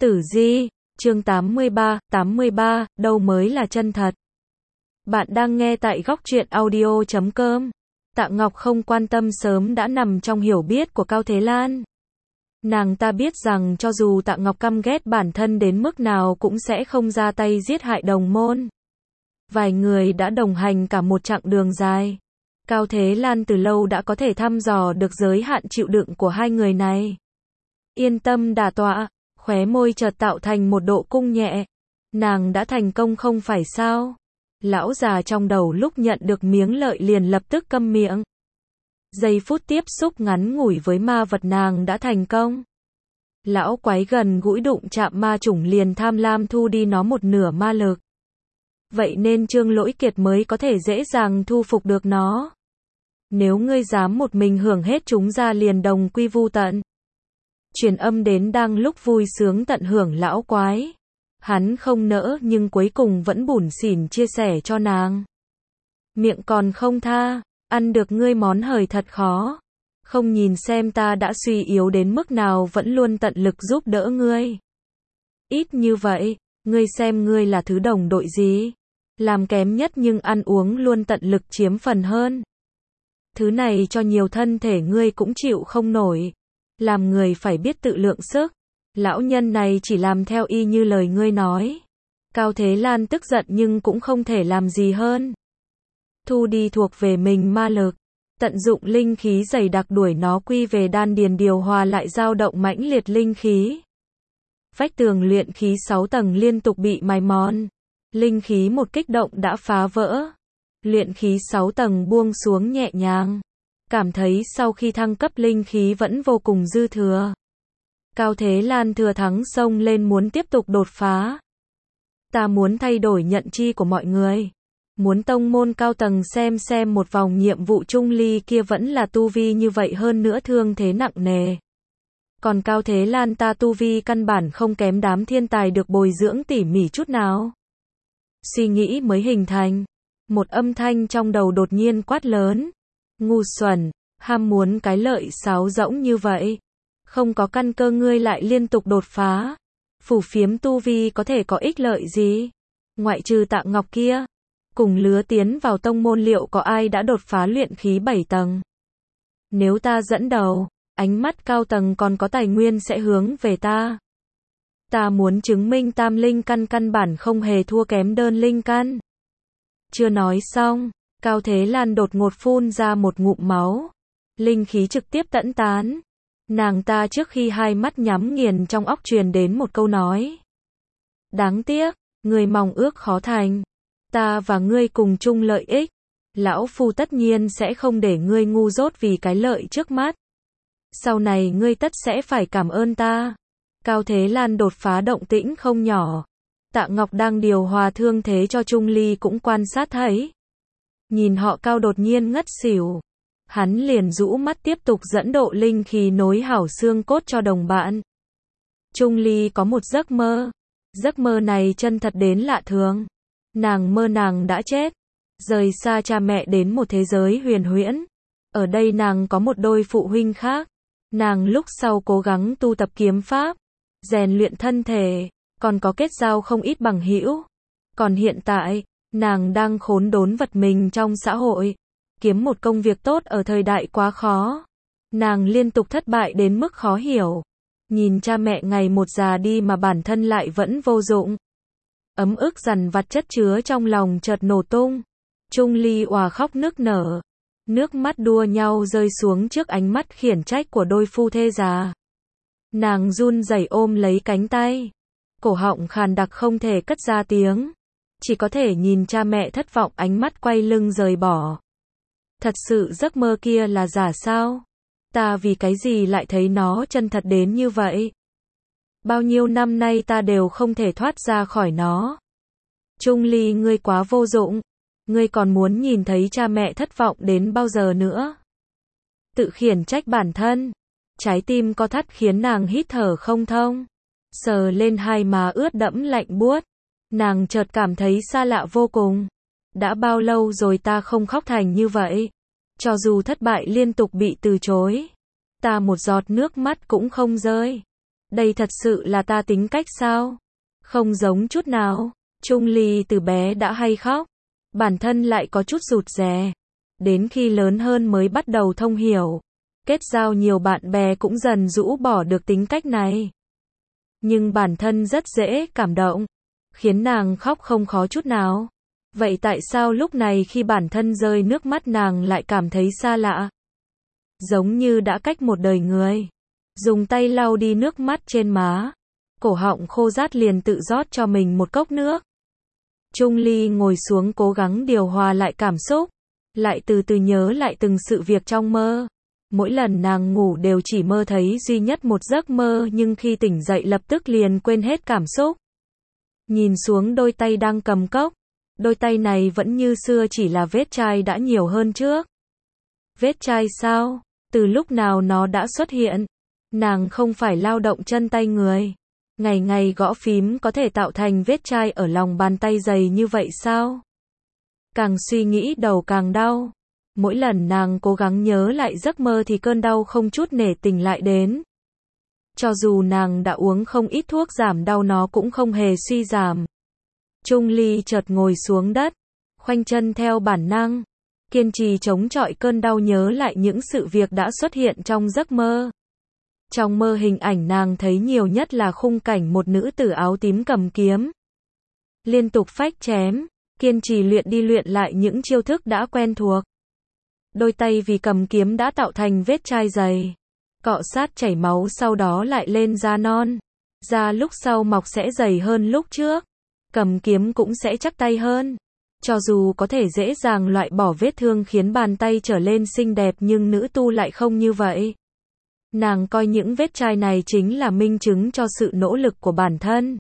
Tử Di, chương 83, đâu mới là chân thật. Bạn đang nghe tại góc truyện audio.com. Tạ Ngọc không quan tâm sớm đã nằm trong hiểu biết của Cao Thế Lan. Nàng ta biết rằng cho dù Tạ Ngọc căm ghét bản thân đến mức nào cũng sẽ không ra tay giết hại đồng môn. Vài người đã đồng hành cả một chặng đường dài. Cao Thế Lan từ lâu đã có thể thăm dò được giới hạn chịu đựng của hai người này. Yên tâm đả tọa, khóe môi chợt tạo thành một độ cung nhẹ. Nàng đã thành công không phải sao? Lão già trong đầu lúc nhận được miếng lợi liền lập tức câm miệng. Giây phút tiếp xúc ngắn ngủi với ma vật nàng đã thành công. Lão quái gần gũi đụng chạm ma chủng liền tham lam thu đi nó một nửa ma lực. Vậy nên Trương Lỗi Kiệt mới có thể dễ dàng thu phục được nó. Nếu ngươi dám một mình hưởng hết chúng ra liền đồng quy vu tận. Truyền âm đến đang lúc vui sướng tận hưởng lão quái. Hắn không nỡ nhưng cuối cùng vẫn bủn xỉn chia sẻ cho nàng. Miệng còn không tha, ăn được ngươi món hời thật khó. Không nhìn xem ta đã suy yếu đến mức nào vẫn luôn tận lực giúp đỡ ngươi. Ít như vậy, ngươi xem ngươi là thứ đồng đội gì? Làm kém nhất nhưng ăn uống luôn tận lực chiếm phần hơn. Thứ này cho nhiều thân thể ngươi cũng chịu không nổi. Làm người phải biết tự lượng sức. Lão nhân này chỉ làm theo y như lời ngươi nói. Cao Thế Lan tức giận nhưng cũng không thể làm gì hơn. Thu đi thuộc về mình ma lực. Tận dụng linh khí dày đặc đuổi nó quy về đan điền điều hòa lại dao động mãnh liệt linh khí. Vách tường luyện khí 6 tầng liên tục bị mài mòn. Linh khí một kích động đã phá vỡ. Luyện khí 6 tầng buông xuống nhẹ nhàng. Cảm thấy sau khi thăng cấp linh khí vẫn vô cùng dư thừa. Cao Thế Lan thừa thắng xông lên muốn tiếp tục đột phá. Ta muốn thay đổi nhận chi của mọi người. Muốn tông môn cao tầng xem một vòng nhiệm vụ Trung Ly kia vẫn là tu vi như vậy hơn nữa thương thế nặng nề. Còn Cao Thế Lan ta tu vi căn bản không kém đám thiên tài được bồi dưỡng tỉ mỉ chút nào. Suy nghĩ mới hình thành. Một âm thanh trong đầu đột nhiên quát lớn. Ngu xuẩn, ham muốn cái lợi sáo rỗng như vậy. Không có căn cơ ngươi lại liên tục đột phá. Phủ phiếm tu vi có thể có ích lợi gì? Ngoại trừ Tạ Ngọc kia. Cùng lứa tiến vào tông môn liệu có ai đã đột phá luyện khí 7 tầng? Nếu ta dẫn đầu, ánh mắt cao tầng còn có tài nguyên sẽ hướng về ta. Ta muốn chứng minh tam linh căn căn bản không hề thua kém đơn linh căn. Chưa nói xong, Cao Thế Lan đột ngột phun ra một ngụm máu. Linh khí trực tiếp tẫn tán. Nàng ta trước khi hai mắt nhắm nghiền trong óc truyền đến một câu nói. Đáng tiếc, người mong ước khó thành. Ta và ngươi cùng chung lợi ích. Lão Phu tất nhiên sẽ không để ngươi ngu dốt vì cái lợi trước mắt. Sau này ngươi tất sẽ phải cảm ơn ta. Cao Thế Lan đột phá động tĩnh không nhỏ. Tạ Ngọc đang điều hòa thương thế cho Trung Ly cũng quan sát thấy. Nhìn họ Cao đột nhiên ngất xỉu. Hắn liền rũ mắt tiếp tục dẫn độ linh khí nối hảo xương cốt cho đồng bạn. Trung Ly có một giấc mơ. Giấc mơ này chân thật đến lạ thường. Nàng mơ nàng đã chết. Rời xa cha mẹ đến một thế giới huyền huyễn. Ở đây nàng có một đôi phụ huynh khác. Nàng lúc sau cố gắng tu tập kiếm pháp. Rèn luyện thân thể. Còn có kết giao không ít bằng hữu. Còn hiện tại, nàng đang khốn đốn vật mình trong xã hội. Kiếm một công việc tốt ở thời đại quá khó. Nàng liên tục thất bại đến mức khó hiểu. Nhìn cha mẹ ngày một già đi mà bản thân lại vẫn vô dụng. Ấm ức dằn vặt chất chứa trong lòng chợt nổ tung. Trung Ly òa khóc nức nở. Nước mắt đua nhau rơi xuống trước ánh mắt khiển trách của đôi phu thê già. Nàng run rẩy ôm lấy cánh tay. Cổ họng khàn đặc không thể cất ra tiếng. Chỉ có thể nhìn cha mẹ thất vọng ánh mắt quay lưng rời bỏ. Thật sự giấc mơ kia là giả sao? Ta vì cái gì lại thấy nó chân thật đến như vậy? Bao nhiêu năm nay ta đều không thể thoát ra khỏi nó. Trung Ly ngươi quá vô dụng. Ngươi còn muốn nhìn thấy cha mẹ thất vọng đến bao giờ nữa? Tự khiển trách bản thân. Trái tim co thắt khiến nàng hít thở không thông. Sờ lên hai má ướt đẫm lạnh buốt. Nàng chợt cảm thấy xa lạ vô cùng. Đã bao lâu rồi ta không khóc thành như vậy? Cho dù thất bại liên tục bị từ chối. Ta một giọt nước mắt cũng không rơi. Đây thật sự là ta tính cách sao? Không giống chút nào. Trung Ly từ bé đã hay khóc. Bản thân lại có chút rụt rè. Đến khi lớn hơn mới bắt đầu thông hiểu. Kết giao nhiều bạn bè cũng dần rũ bỏ được tính cách này. Nhưng bản thân rất dễ cảm động. Khiến nàng khóc không khó chút nào. Vậy tại sao lúc này khi bản thân rơi nước mắt nàng lại cảm thấy xa lạ? Giống như đã cách một đời người. Dùng tay lau đi nước mắt trên má. Cổ họng khô rát liền tự rót cho mình một cốc nước. Trung Ly ngồi xuống cố gắng điều hòa lại cảm xúc. Lại từ từ nhớ lại từng sự việc trong mơ. Mỗi lần nàng ngủ đều chỉ mơ thấy duy nhất một giấc mơ, nhưng khi tỉnh dậy lập tức liền quên hết cảm xúc. Nhìn xuống đôi tay đang cầm cốc. Đôi tay này vẫn như xưa, chỉ là vết chai đã nhiều hơn trước. Vết chai sao? Từ lúc nào nó đã xuất hiện? Nàng không phải lao động chân tay người. Ngày ngày gõ phím có thể tạo thành vết chai ở lòng bàn tay dày như vậy sao? Càng suy nghĩ đầu càng đau. Mỗi lần nàng cố gắng nhớ lại giấc mơ thì cơn đau không chút nể tình lại đến. Cho dù nàng đã uống không ít thuốc giảm đau nó cũng không hề suy giảm. Trung Ly chợt ngồi xuống đất, khoanh chân theo bản năng, kiên trì chống chọi cơn đau, nhớ lại những sự việc đã xuất hiện trong giấc mơ. Trong mơ hình ảnh nàng thấy nhiều nhất là khung cảnh một nữ tử áo tím cầm kiếm, liên tục phách chém, kiên trì luyện đi luyện lại những chiêu thức đã quen thuộc. Đôi tay vì cầm kiếm đã tạo thành vết chai dày, cọ sát chảy máu, sau đó lại lên da non. Da lúc sau mọc sẽ dày hơn lúc trước. Cầm kiếm cũng sẽ chắc tay hơn. Cho dù có thể dễ dàng loại bỏ vết thương khiến bàn tay trở lên xinh đẹp, nhưng nữ tu lại không như vậy. Nàng coi những vết chai này chính là minh chứng cho sự nỗ lực của bản thân.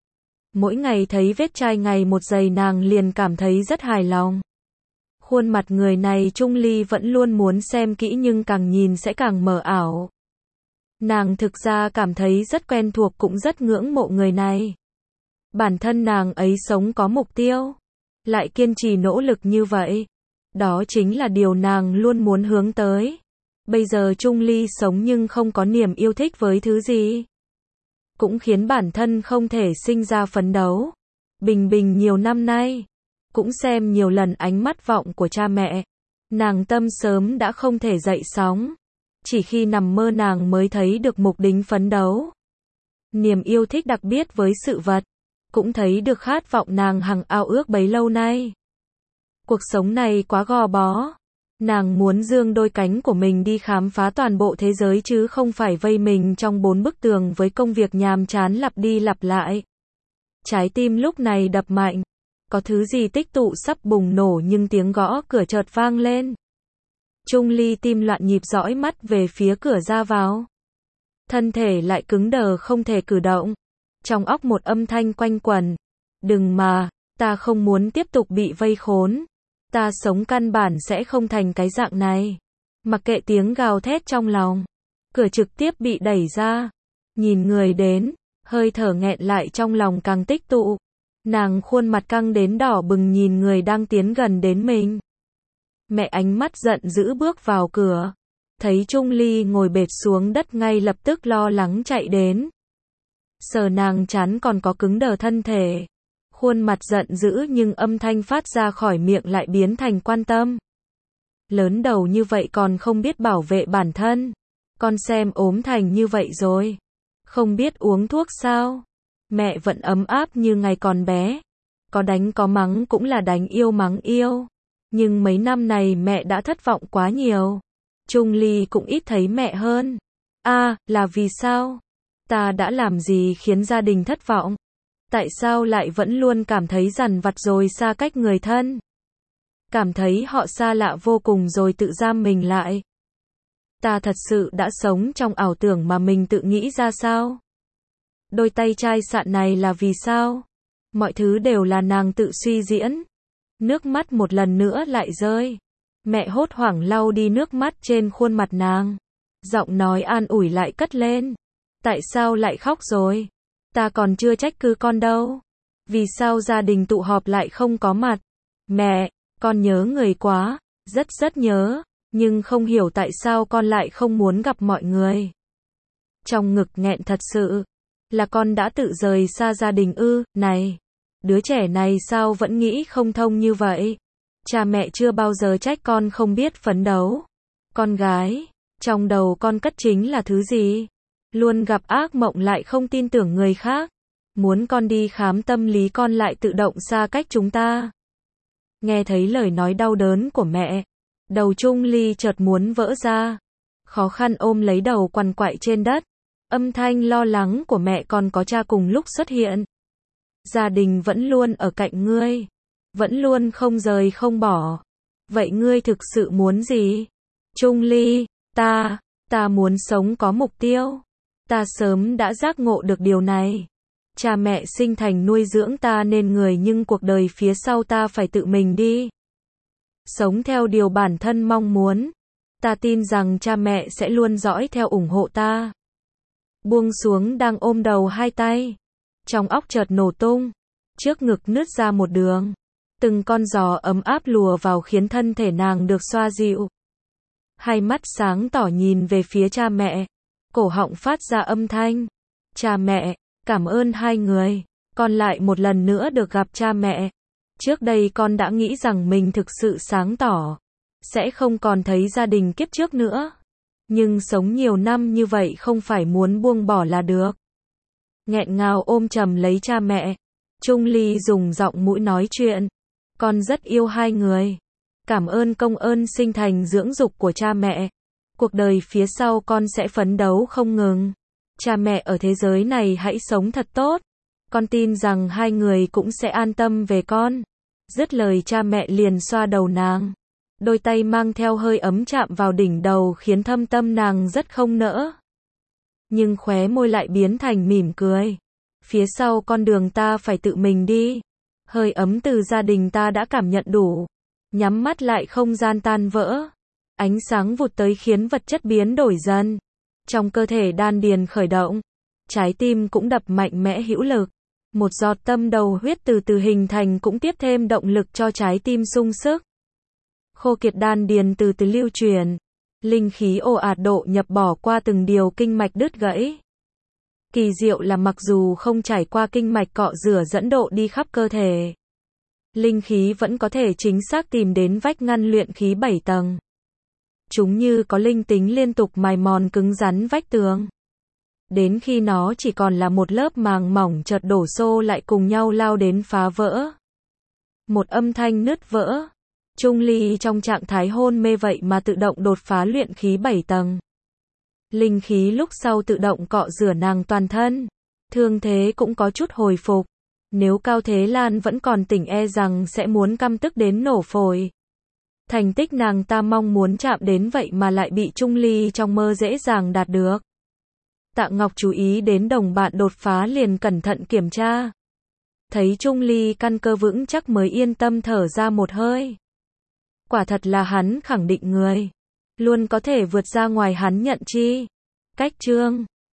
Mỗi ngày thấy vết chai ngày một dày nàng liền cảm thấy rất hài lòng. Khuôn mặt người này Trung Ly vẫn luôn muốn xem kỹ nhưng càng nhìn sẽ càng mờ ảo. Nàng thực ra cảm thấy rất quen thuộc, cũng rất ngưỡng mộ người này. Bản thân nàng ấy sống có mục tiêu, lại kiên trì nỗ lực như vậy. Đó chính là điều nàng luôn muốn hướng tới. Bây giờ Trung Ly sống nhưng không có niềm yêu thích với thứ gì. Cũng khiến bản thân không thể sinh ra phấn đấu. Bình bình nhiều năm nay, cũng xem nhiều lần ánh mắt vọng của cha mẹ. Nàng tâm sớm đã không thể dậy sóng. Chỉ khi nằm mơ nàng mới thấy được mục đích phấn đấu. Niềm yêu thích đặc biệt với sự vật. Cũng thấy được khát vọng nàng hằng ao ước bấy lâu nay. Cuộc sống này quá gò bó. Nàng muốn dương đôi cánh của mình đi khám phá toàn bộ thế giới chứ không phải vây mình trong 4 bức tường với công việc nhàm chán lặp đi lặp lại. Trái tim lúc này đập mạnh. Có thứ gì tích tụ sắp bùng nổ, nhưng tiếng gõ cửa chợt vang lên. Trung Ly tim loạn nhịp dõi mắt về phía cửa ra vào. Thân thể lại cứng đờ không thể cử động. Trong óc một âm thanh quanh quẩn. Đừng mà, ta không muốn tiếp tục bị vây khốn. Ta sống căn bản sẽ không thành cái dạng này. Mặc kệ tiếng gào thét trong lòng. Cửa trực tiếp bị đẩy ra. Nhìn người đến, hơi thở nghẹn lại trong lòng càng tích tụ. Nàng khuôn mặt căng đến đỏ bừng nhìn người đang tiến gần đến mình. Mẹ ánh mắt giận dữ bước vào cửa. Thấy Trung Ly ngồi bệt xuống đất ngay lập tức lo lắng chạy đến. Sờ nàng chán còn có cứng đờ thân thể. Khuôn mặt giận dữ nhưng âm thanh phát ra khỏi miệng lại biến thành quan tâm. Lớn đầu như vậy còn không biết bảo vệ bản thân. Con xem ốm thành như vậy rồi. Không biết uống thuốc sao? Mẹ vẫn ấm áp như ngày còn bé. Có đánh có mắng cũng là đánh yêu mắng yêu. Nhưng mấy năm này mẹ đã thất vọng quá nhiều. Trung Ly cũng ít thấy mẹ hơn. Là vì sao? Ta đã làm gì khiến gia đình thất vọng? Tại sao lại vẫn luôn cảm thấy dằn vặt rồi xa cách người thân? Cảm thấy họ xa lạ vô cùng rồi tự giam mình lại. Ta thật sự đã sống trong ảo tưởng mà mình tự nghĩ ra sao? Đôi tay chai sạn này là vì sao? Mọi thứ đều là nàng tự suy diễn. Nước mắt một lần nữa lại rơi. Mẹ hốt hoảng lau đi nước mắt trên khuôn mặt nàng. Giọng nói an ủi lại cất lên. Tại sao lại khóc rồi? Ta còn chưa trách cứ con đâu. Vì sao gia đình tụ họp lại không có mặt? Mẹ, con nhớ người quá, rất nhớ, nhưng không hiểu tại sao con lại không muốn gặp mọi người. trong ngực nghẹn thật sự. Là con đã tự rời xa gia đình ư? Này, đứa trẻ này sao vẫn nghĩ không thông như vậy? Cha mẹ chưa bao giờ trách con không biết phấn đấu. Con gái, trong đầu con cất chính là thứ gì? Luôn gặp ác mộng lại không tin tưởng người khác. Muốn con đi khám tâm lý con lại tự động xa cách chúng ta. Nghe thấy lời nói đau đớn của mẹ, đầu Trung Ly chợt muốn vỡ ra. Khó khăn ôm lấy đầu quằn quại trên đất. Âm thanh lo lắng của mẹ còn có cha cùng lúc xuất hiện. Gia đình vẫn luôn ở cạnh ngươi. Vẫn luôn không rời không bỏ. Vậy ngươi thực sự muốn gì? Trung Ly, ta muốn sống có mục tiêu. Ta sớm đã giác ngộ được điều này. Cha mẹ sinh thành nuôi dưỡng ta nên người nhưng cuộc đời phía sau ta phải tự mình đi. Sống theo điều bản thân mong muốn. Ta tin rằng cha mẹ sẽ luôn dõi theo ủng hộ ta. Buông xuống đang ôm đầu hai tay. Trong óc chợt nổ tung. Trước ngực nứt ra một đường. Từng con giò ấm áp lùa vào khiến thân thể nàng được xoa dịu. Hai mắt sáng tỏ nhìn về phía cha mẹ. Cổ họng phát ra âm thanh. Cha mẹ, cảm ơn hai người. Con lại một lần nữa được gặp cha mẹ. Trước đây con đã nghĩ rằng mình thực sự sáng tỏ. Sẽ không còn thấy gia đình kiếp trước nữa. Nhưng sống nhiều năm như vậy không phải muốn buông bỏ là được. Nghẹn ngào ôm chầm lấy cha mẹ. Trung Ly dùng giọng mũi nói chuyện. Con rất yêu hai người. Cảm ơn công ơn sinh thành dưỡng dục của cha mẹ. Cuộc đời phía sau con sẽ phấn đấu không ngừng. Cha mẹ ở thế giới này hãy sống thật tốt. Con tin rằng hai người cũng sẽ an tâm về con. Dứt lời cha mẹ liền xoa đầu nàng. Đôi tay mang theo hơi ấm chạm vào đỉnh đầu khiến thâm tâm nàng rất không nỡ. Nhưng khóe môi lại biến thành mỉm cười. Phía sau con đường ta phải tự mình đi. Hơi ấm từ gia đình ta đã cảm nhận đủ. Nhắm mắt lại không gian tan vỡ. Ánh sáng vụt tới khiến vật chất biến đổi dần. Trong cơ thể đan điền khởi động. Trái tim cũng đập mạnh mẽ hữu lực. Một giọt tâm đầu huyết từ từ hình thành cũng tiếp thêm động lực cho trái tim sung sức. Khô kiệt đan điền từ từ lưu truyền. Linh khí ồ ạt độ nhập bỏ qua từng điều kinh mạch đứt gãy. Kỳ diệu là mặc dù không trải qua kinh mạch cọ rửa dẫn độ đi khắp cơ thể. Linh khí vẫn có thể chính xác tìm đến vách ngăn luyện khí 7 tầng. Chúng như có linh tính liên tục mài mòn cứng rắn vách tường. Đến khi nó chỉ còn là một lớp màng mỏng chợt đổ xô lại cùng nhau lao đến phá vỡ. Một âm thanh nứt vỡ. Trung Ly trong trạng thái hôn mê vậy mà tự động đột phá luyện khí 7 tầng. Linh khí lúc sau tự động cọ rửa nàng toàn thân. Thương thế cũng có chút hồi phục. Nếu Cao Thế Lan vẫn còn tỉnh e rằng sẽ muốn căm tức đến nổ phổi. Thành tích nàng ta mong muốn chạm đến vậy mà lại bị Trung Ly trong mơ dễ dàng đạt được. Tạ Ngọc chú ý đến đồng bạn đột phá liền cẩn thận kiểm tra. Thấy Trung Ly căn cơ vững chắc mới yên tâm thở ra một hơi. Quả thật là hắn khẳng định người. Luôn có thể vượt ra ngoài hắn nhận chi. Cách chương